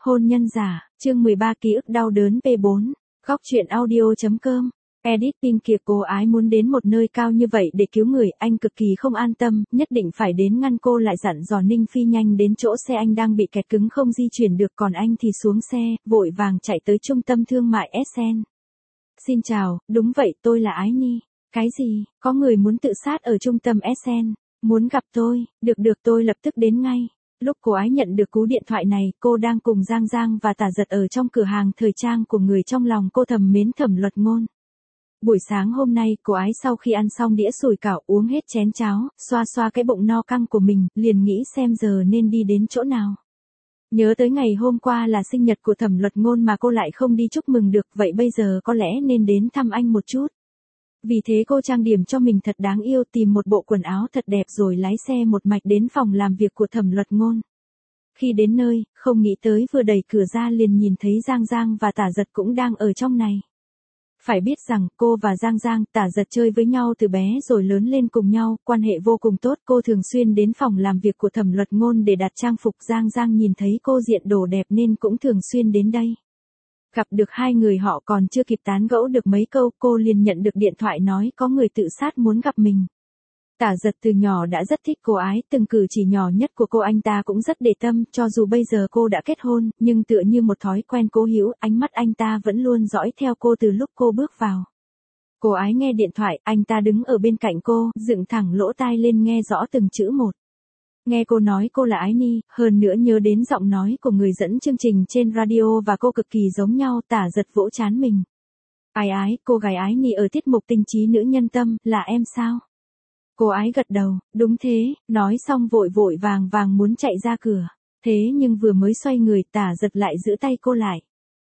Hôn nhân giả, chương 13 ký ức đau đớn P4, góc truyện audio.com. Edit Pin kìa, cô ái muốn đến một nơi cao như vậy để cứu người, anh cực kỳ không an tâm, nhất định phải đến ngăn cô lại dặn dò Ninh Phi nhanh đến chỗ xe anh đang bị kẹt cứng không di chuyển được, còn anh thì xuống xe, vội vàng chạy tới trung tâm thương mại SN. Xin chào, đúng vậy, tôi là Ái Ni. Cái gì, có người muốn tự sát ở trung tâm SN, muốn gặp tôi, được tôi lập tức đến ngay. Lúc cô ái nhận được cú điện thoại này, cô đang cùng Giang Giang và Tả Giật ở trong cửa hàng thời trang của người trong lòng cô thầm mến Thẩm Luật Ngôn. Buổi sáng hôm nay, cô ái sau khi ăn xong đĩa sủi cảo uống hết chén cháo, xoa xoa cái bụng no căng của mình, liền nghĩ xem giờ nên đi đến chỗ nào. Nhớ tới ngày hôm qua là sinh nhật của Thẩm Luật Ngôn mà cô lại không đi chúc mừng được, vậy bây giờ có lẽ nên đến thăm anh một chút. Vì thế cô trang điểm cho mình thật đáng yêu, tìm một bộ quần áo thật đẹp rồi lái xe một mạch đến phòng làm việc của Thẩm Luật Ngôn. Khi đến nơi, không nghĩ tới vừa đẩy cửa ra liền nhìn thấy Giang Giang và Tả Giật cũng đang ở trong này. Phải biết rằng, cô và Giang Giang, Tả Giật chơi với nhau từ bé rồi lớn lên cùng nhau, quan hệ vô cùng tốt. Cô thường xuyên đến phòng làm việc của Thẩm Luật Ngôn để đặt trang phục. Giang Giang nhìn thấy cô diện đồ đẹp nên cũng thường xuyên đến đây. Gặp được hai người họ còn chưa kịp tán gẫu được mấy câu, cô liền nhận được điện thoại nói có người tự sát muốn gặp mình. Tả Giật từ nhỏ đã rất thích cô ái, từng cử chỉ nhỏ nhất của cô anh ta cũng rất để tâm, cho dù bây giờ cô đã kết hôn, nhưng tựa như một thói quen cố hữu, ánh mắt anh ta vẫn luôn dõi theo cô từ lúc cô bước vào. Cô ái nghe điện thoại, anh ta đứng ở bên cạnh cô, dựng thẳng lỗ tai lên nghe rõ từng chữ một. Nghe cô nói cô là Ái Ni, hơn nữa nhớ đến giọng nói của người dẫn chương trình trên radio và cô cực kỳ giống nhau. Tả Giật vỗ trán mình. Ái, cô gái Ái Ni ở tiết mục Tình Trí Nữ Nhân Tâm, là em sao? Cô ái gật đầu, đúng thế, nói xong vội vàng muốn chạy ra cửa. Thế nhưng vừa mới xoay người, Tả Giật lại giữ tay cô lại.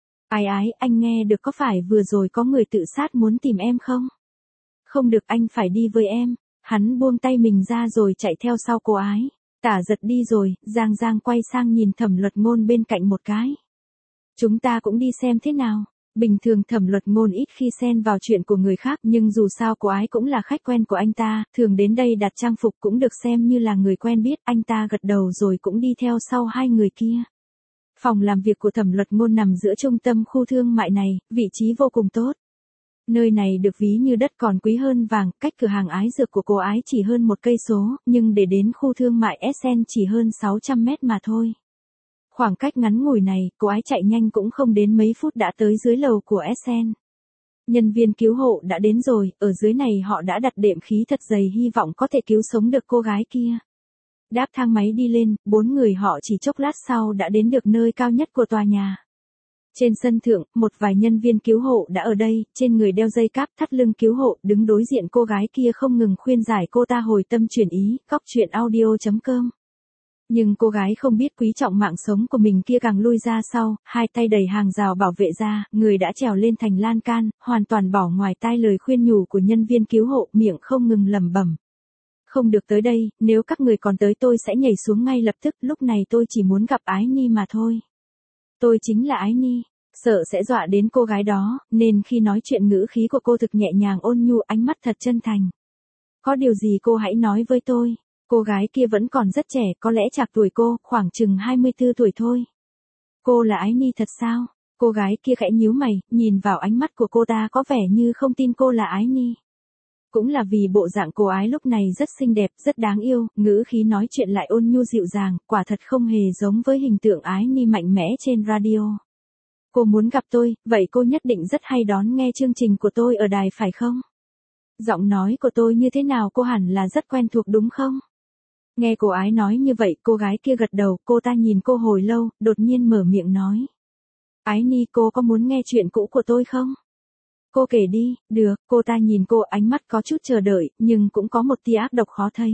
Ái, anh nghe được có phải vừa rồi có người tự sát muốn tìm em không? Không được, anh phải đi với em. Hắn buông tay mình ra rồi chạy theo sau cô ái. Tả Giật đi rồi, Giang Giang quay sang nhìn Thẩm Luật Ngôn bên cạnh một cái. Chúng ta cũng đi xem thế nào. Bình thường Thẩm Luật Ngôn ít khi xen vào chuyện của người khác, nhưng dù sao cô ái cũng là khách quen của anh ta, thường đến đây đặt trang phục cũng được xem như là người quen biết. Anh ta gật đầu rồi cũng đi theo sau hai người kia. Phòng làm việc của Thẩm Luật Ngôn nằm giữa trung tâm khu thương mại này, vị trí vô cùng tốt. Nơi này được ví như đất còn quý hơn vàng, cách cửa hàng ái dược của cô ái chỉ hơn 1 cây số, nhưng để đến khu thương mại SN chỉ hơn 600 mét mà thôi. Khoảng cách ngắn ngủi này, cô ái chạy nhanh cũng không đến mấy phút đã tới dưới lầu của SN. Nhân viên cứu hộ đã đến rồi, ở dưới này họ đã đặt đệm khí thật dày hy vọng có thể cứu sống được cô gái kia. Đáp thang máy đi lên, 4 người họ chỉ chốc lát sau đã đến được nơi cao nhất của tòa nhà. Trên sân thượng, một vài nhân viên cứu hộ đã ở đây, trên người đeo dây cáp thắt lưng cứu hộ, đứng đối diện cô gái kia không ngừng khuyên giải cô ta hồi tâm chuyển ý. Góc truyện audio.com. Nhưng cô gái không biết quý trọng mạng sống của mình kia càng lui ra sau, hai tay đẩy hàng rào bảo vệ ra, người đã trèo lên thành lan can, hoàn toàn bỏ ngoài tai lời khuyên nhủ của nhân viên cứu hộ, miệng không ngừng lẩm bẩm. Không được tới đây, nếu các người còn tới tôi sẽ nhảy xuống ngay lập tức, lúc này tôi chỉ muốn gặp Ái Ni mà thôi. Tôi chính là Ái Ni. Sợ sẽ dọa đến cô gái đó, nên khi nói chuyện ngữ khí của cô thực nhẹ nhàng ôn nhu, ánh mắt thật chân thành. Có điều gì cô hãy nói với tôi. Cô gái kia vẫn còn rất trẻ, có lẽ chạc tuổi cô, khoảng chừng 24 tuổi thôi. Cô là Ái Ni thật sao? Cô gái kia khẽ nhíu mày, nhìn vào ánh mắt của cô ta có vẻ như không tin cô là Ái Ni. Cũng là vì bộ dạng cô ái lúc này rất xinh đẹp, rất đáng yêu, ngữ khí nói chuyện lại ôn nhu dịu dàng, quả thật không hề giống với hình tượng Ái Ni mạnh mẽ trên radio. Cô muốn gặp tôi, vậy cô nhất định rất hay đón nghe chương trình của tôi ở đài phải không? Giọng nói của tôi như thế nào cô hẳn là rất quen thuộc đúng không? Nghe cô ái nói như vậy, cô gái kia gật đầu, cô ta nhìn cô hồi lâu, đột nhiên mở miệng nói. Ái Ni, cô có muốn nghe chuyện cũ của tôi không? Cô kể đi, được, cô ta nhìn cô, ánh mắt có chút chờ đợi, nhưng cũng có một tia ác độc khó thấy.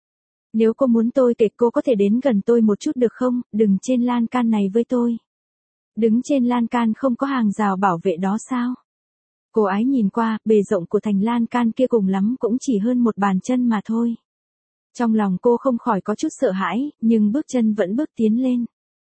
Nếu cô muốn tôi kể, cô có thể đến gần tôi một chút được không, đừng trên lan can này với tôi. Đứng trên lan can không có hàng rào bảo vệ đó sao? Cô ái nhìn qua, bề rộng của thành lan can kia cùng lắm cũng chỉ hơn một bàn chân mà thôi. Trong lòng cô không khỏi có chút sợ hãi, nhưng bước chân vẫn bước tiến lên.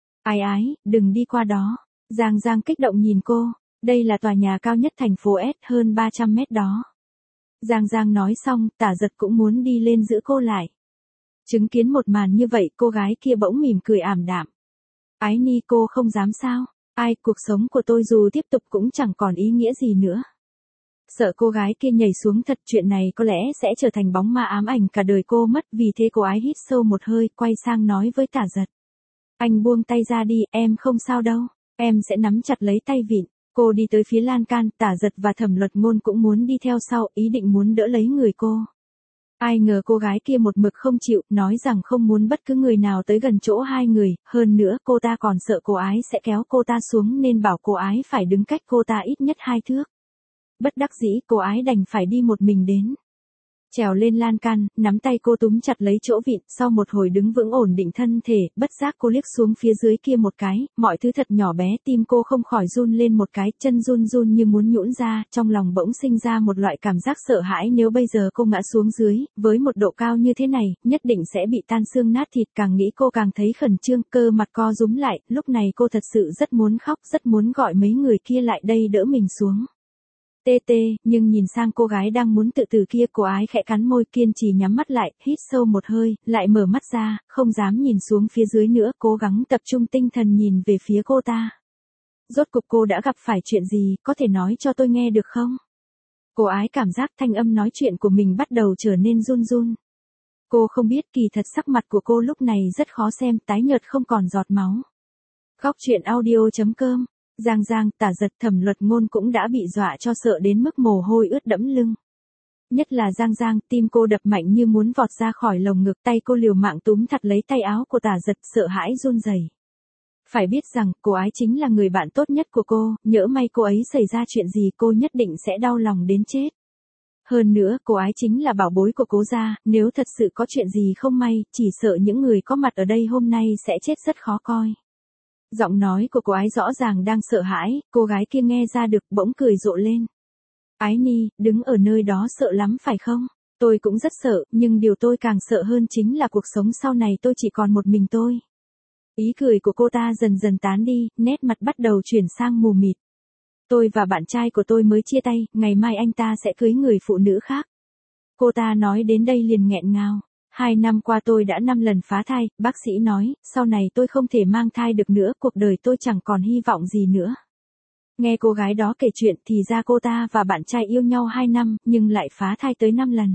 Ái, đừng đi qua đó. Giang Giang kích động nhìn cô. Đây là tòa nhà cao nhất thành phố S, hơn 300 mét đó. Giang Giang nói xong, Tả Giật cũng muốn đi lên giữ cô lại. Chứng kiến một màn như vậy, cô gái kia bỗng mỉm cười ảm đạm. Ái Ni cô không dám sao? Ai, cuộc sống của tôi dù tiếp tục cũng chẳng còn ý nghĩa gì nữa. Sợ cô gái kia nhảy xuống thật, chuyện này có lẽ sẽ trở thành bóng ma ám ảnh cả đời cô mất, vì thế cô ái hít sâu một hơi, quay sang nói với Tả Giật. Anh buông tay ra đi, em không sao đâu, em sẽ nắm chặt lấy tay vịn. Cô đi tới phía lan can, Tả Giật và Thẩm Luật Ngôn cũng muốn đi theo sau, ý định muốn đỡ lấy người cô. Ai ngờ cô gái kia một mực không chịu, nói rằng không muốn bất cứ người nào tới gần chỗ hai người, hơn nữa cô ta còn sợ cô ái sẽ kéo cô ta xuống nên bảo cô ái phải đứng cách cô ta ít nhất 2 thước. Bất đắc dĩ, cô ái đành phải đi một mình đến. Trèo lên lan can, nắm tay cô túm chặt lấy chỗ vịn, sau một hồi đứng vững ổn định thân thể, bất giác cô liếc xuống phía dưới kia một cái, mọi thứ thật nhỏ bé, tim cô không khỏi run lên một cái, chân run run như muốn nhũn ra, trong lòng bỗng sinh ra một loại cảm giác sợ hãi, nếu bây giờ cô ngã xuống dưới, với một độ cao như thế này, nhất định sẽ bị tan xương nát thịt, càng nghĩ cô càng thấy khẩn trương, cơ mặt co rúm lại, lúc này cô thật sự rất muốn khóc, rất muốn gọi mấy người kia lại đây đỡ mình xuống. Nhưng nhìn sang cô gái đang muốn tự tử kia, cô ái khẽ cắn môi, kiên trì nhắm mắt lại, hít sâu một hơi, lại mở mắt ra, không dám nhìn xuống phía dưới nữa, cố gắng tập trung tinh thần nhìn về phía cô ta. Rốt cục cô đã gặp phải chuyện gì, có thể nói cho tôi nghe được không? Cô ái cảm giác thanh âm nói chuyện của mình bắt đầu trở nên run run. Cô không biết kỳ thật sắc mặt của cô lúc này rất khó xem, tái nhợt không còn giọt máu. Góc truyện audio.com Giang, Tả Giật, Thẩm Luật Ngôn cũng đã bị dọa cho sợ đến mức mồ hôi ướt đẫm lưng. Nhất là Giang, tim cô đập mạnh như muốn vọt ra khỏi lồng ngực, tay cô liều mạng túm chặt lấy tay áo của Tả Giật, sợ hãi run rẩy. Phải biết rằng, cô ái chính là người bạn tốt nhất của cô, nhỡ may cô ấy xảy ra chuyện gì cô nhất định sẽ đau lòng đến chết. Hơn nữa, cô ái chính là bảo bối của cố gia, nếu thật sự có chuyện gì không may, chỉ sợ những người có mặt ở đây hôm nay sẽ chết rất khó coi. Giọng nói của cô ái rõ ràng đang sợ hãi, cô gái kia nghe ra được, bỗng cười rộ lên. Ái Ni, đứng ở nơi đó sợ lắm phải không? Tôi cũng rất sợ, nhưng điều tôi càng sợ hơn chính là cuộc sống sau này tôi chỉ còn một mình tôi. Ý cười của cô ta dần dần tán đi, nét mặt bắt đầu chuyển sang mù mịt. Tôi và bạn trai của tôi mới chia tay, ngày mai anh ta sẽ cưới người phụ nữ khác. Cô ta nói đến đây liền nghẹn ngào. 2 năm qua tôi đã 5 lần phá thai, bác sĩ nói, sau này tôi không thể mang thai được nữa, cuộc đời tôi chẳng còn hy vọng gì nữa. Nghe cô gái đó kể chuyện thì ra cô ta và bạn trai yêu nhau 2 năm, nhưng lại phá thai tới 5 lần.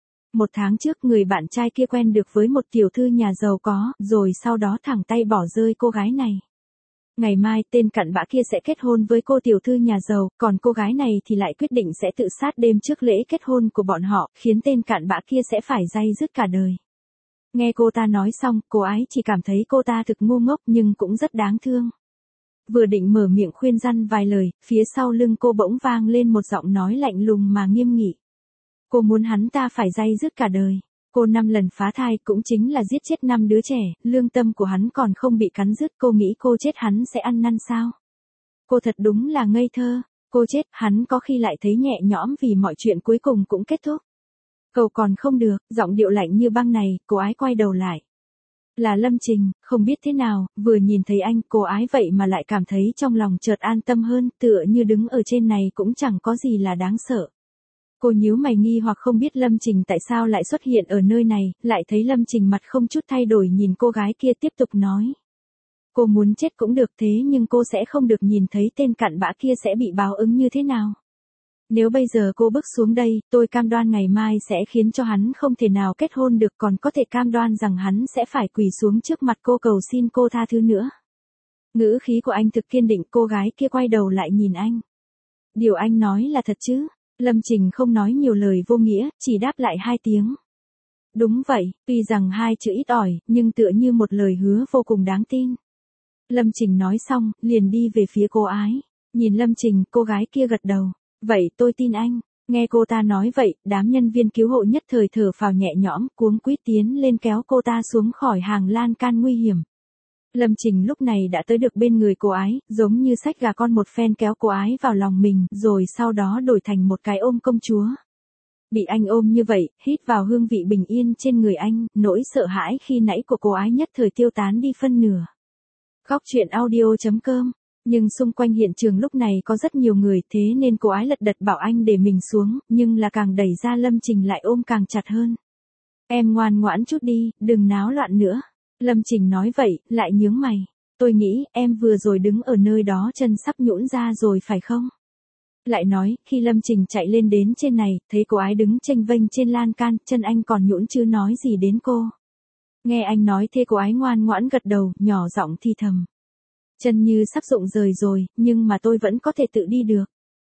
1 tháng trước người bạn trai kia quen được với một tiểu thư nhà giàu có, rồi sau đó thẳng tay bỏ rơi cô gái này. Ngày mai tên cặn bã kia sẽ kết hôn với cô tiểu thư nhà giàu, còn cô gái này thì lại quyết định sẽ tự sát đêm trước lễ kết hôn của bọn họ, khiến tên cặn bã kia sẽ phải day dứt cả đời. Nghe cô ta nói xong, cô ái chỉ cảm thấy cô ta thực ngu ngốc nhưng cũng rất đáng thương. Vừa định mở miệng khuyên răn vài lời, phía sau lưng cô bỗng vang lên một giọng nói lạnh lùng mà nghiêm nghị. Cô muốn hắn ta phải day dứt cả đời. Cô 5 lần phá thai cũng chính là giết chết 5 đứa trẻ, lương tâm của hắn còn không bị cắn rứt, cô nghĩ cô chết hắn sẽ ăn năn sao? Cô thật đúng là ngây thơ, cô chết, hắn có khi lại thấy nhẹ nhõm vì mọi chuyện cuối cùng cũng kết thúc. Cầu còn không được, giọng điệu lạnh như băng này, cô ái quay đầu lại. Là Lâm Trình, không biết thế nào, vừa nhìn thấy anh, cô ái vậy mà lại cảm thấy trong lòng chợt an tâm hơn, tựa như đứng ở trên này cũng chẳng có gì là đáng sợ. Cô nhíu mày nghi hoặc không biết Lâm Trình tại sao lại xuất hiện ở nơi này, lại thấy Lâm Trình mặt không chút thay đổi nhìn cô gái kia tiếp tục nói. Cô muốn chết cũng được thế nhưng cô sẽ không được nhìn thấy tên cặn bã kia sẽ bị báo ứng như thế nào. Nếu bây giờ cô bước xuống đây, tôi cam đoan ngày mai sẽ khiến cho hắn không thể nào kết hôn được, còn có thể cam đoan rằng hắn sẽ phải quỳ xuống trước mặt cô cầu xin cô tha thứ nữa. Ngữ khí của anh thực kiên định, cô gái kia quay đầu lại nhìn anh. Điều anh nói là thật chứ? Lâm Trình không nói nhiều lời vô nghĩa, chỉ đáp lại 2 tiếng. Đúng vậy, tuy rằng 2 chữ ít ỏi, nhưng tựa như một lời hứa vô cùng đáng tin. Lâm Trình nói xong, liền đi về phía cô ái. Nhìn Lâm Trình, cô gái kia gật đầu. Vậy tôi tin anh. Nghe cô ta nói vậy, đám nhân viên cứu hộ nhất thời thở phào nhẹ nhõm, cuống quýt tiến lên kéo cô ta xuống khỏi hàng lan can nguy hiểm. Lâm Trình lúc này đã tới được bên người cô ái, giống như xách gà con một phen kéo cô ái vào lòng mình, rồi sau đó đổi thành một cái ôm công chúa. Bị anh ôm như vậy, hít vào hương vị bình yên trên người anh, nỗi sợ hãi khi nãy của cô ái nhất thời tiêu tán đi phân nửa. Góc truyện audio.com Nhưng xung quanh hiện trường lúc này có rất nhiều người, thế nên cô ái lật đật bảo anh để mình xuống, nhưng là càng đẩy ra Lâm Trình lại ôm càng chặt hơn. Em ngoan ngoãn chút đi, đừng náo loạn nữa. Lâm Trình nói vậy, lại nhướng mày. Tôi nghĩ, em vừa rồi đứng ở nơi đó chân sắp nhũn ra rồi phải không? Lại nói, khi Lâm Trình chạy lên đến trên này, thấy cô ái đứng chênh vênh trên lan can, chân anh còn nhũn chứ nói gì đến cô. Nghe anh nói thế cô ái ngoan ngoãn gật đầu, nhỏ giọng thì thầm. Chân như sắp rụng rời rồi, nhưng mà tôi vẫn có thể tự đi được.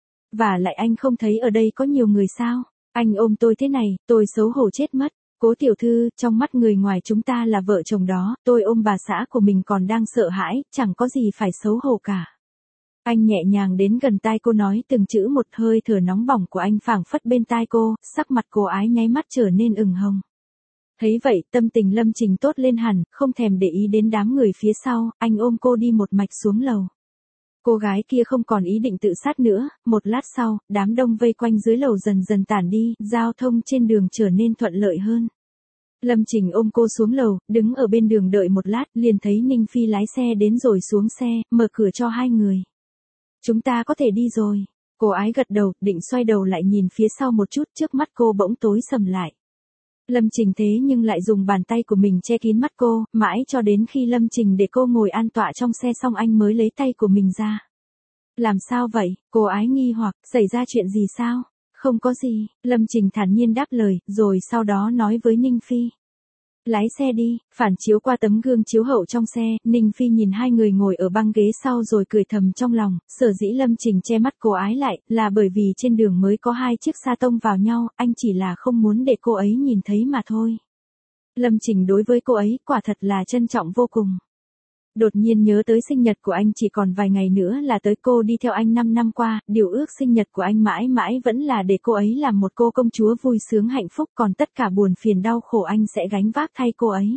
Và lại anh không thấy ở đây có nhiều người sao? Anh ôm tôi thế này, tôi xấu hổ chết mất. Cố tiểu thư, trong mắt người ngoài chúng ta là vợ chồng đó, tôi ôm bà xã của mình còn đang sợ hãi, chẳng có gì phải xấu hổ cả. Anh nhẹ nhàng đến gần tai cô nói từng chữ một, hơi thở nóng bỏng của anh phảng phất bên tai cô, sắc mặt cô ái nháy mắt trở nên ửng hồng. Thấy vậy, tâm tình Lâm Trình tốt lên hẳn, không thèm để ý đến đám người phía sau, anh ôm cô đi một mạch xuống lầu. Cô gái kia không còn ý định tự sát nữa, một lát sau, đám đông vây quanh dưới lầu dần dần tản đi, giao thông trên đường trở nên thuận lợi hơn. Lâm Trình ôm cô xuống lầu, đứng ở bên đường đợi một lát, liền thấy Ninh Phi lái xe đến rồi xuống xe, mở cửa cho hai người. Chúng ta có thể đi rồi. Cô ái gật đầu, định xoay đầu lại nhìn phía sau một chút, trước mắt cô bỗng tối sầm lại. Lâm Trình thế nhưng lại dùng bàn tay của mình che kín mắt cô, mãi cho đến khi Lâm Trình để cô ngồi an tọa trong xe xong anh mới lấy tay của mình ra. Làm sao vậy? Cô ái nghi hoặc, xảy ra chuyện gì sao? Không có gì, Lâm Trình thản nhiên đáp lời, rồi sau đó nói với Ninh Phi. Lái xe đi, phản chiếu qua tấm gương chiếu hậu trong xe, Ninh Phi nhìn hai người ngồi ở băng ghế sau rồi cười thầm trong lòng, sở dĩ Lâm Trình che mắt cô ái lại, là bởi vì trên đường mới có hai chiếc sa tông vào nhau, anh chỉ là không muốn để cô ấy nhìn thấy mà thôi. Lâm Trình đối với cô ấy, quả thật là trân trọng vô cùng. Đột nhiên nhớ tới sinh nhật của anh chỉ còn vài ngày nữa là tới, cô đi theo anh 5 năm qua, điều ước sinh nhật của anh mãi mãi vẫn là để cô ấy làm một cô công chúa vui sướng hạnh phúc, còn tất cả buồn phiền đau khổ anh sẽ gánh vác thay cô ấy.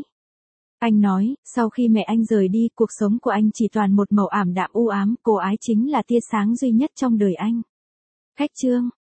Anh nói, sau khi mẹ anh rời đi, cuộc sống của anh chỉ toàn một màu ảm đạm u ám, cô ái chính là tia sáng duy nhất trong đời anh. Khách chương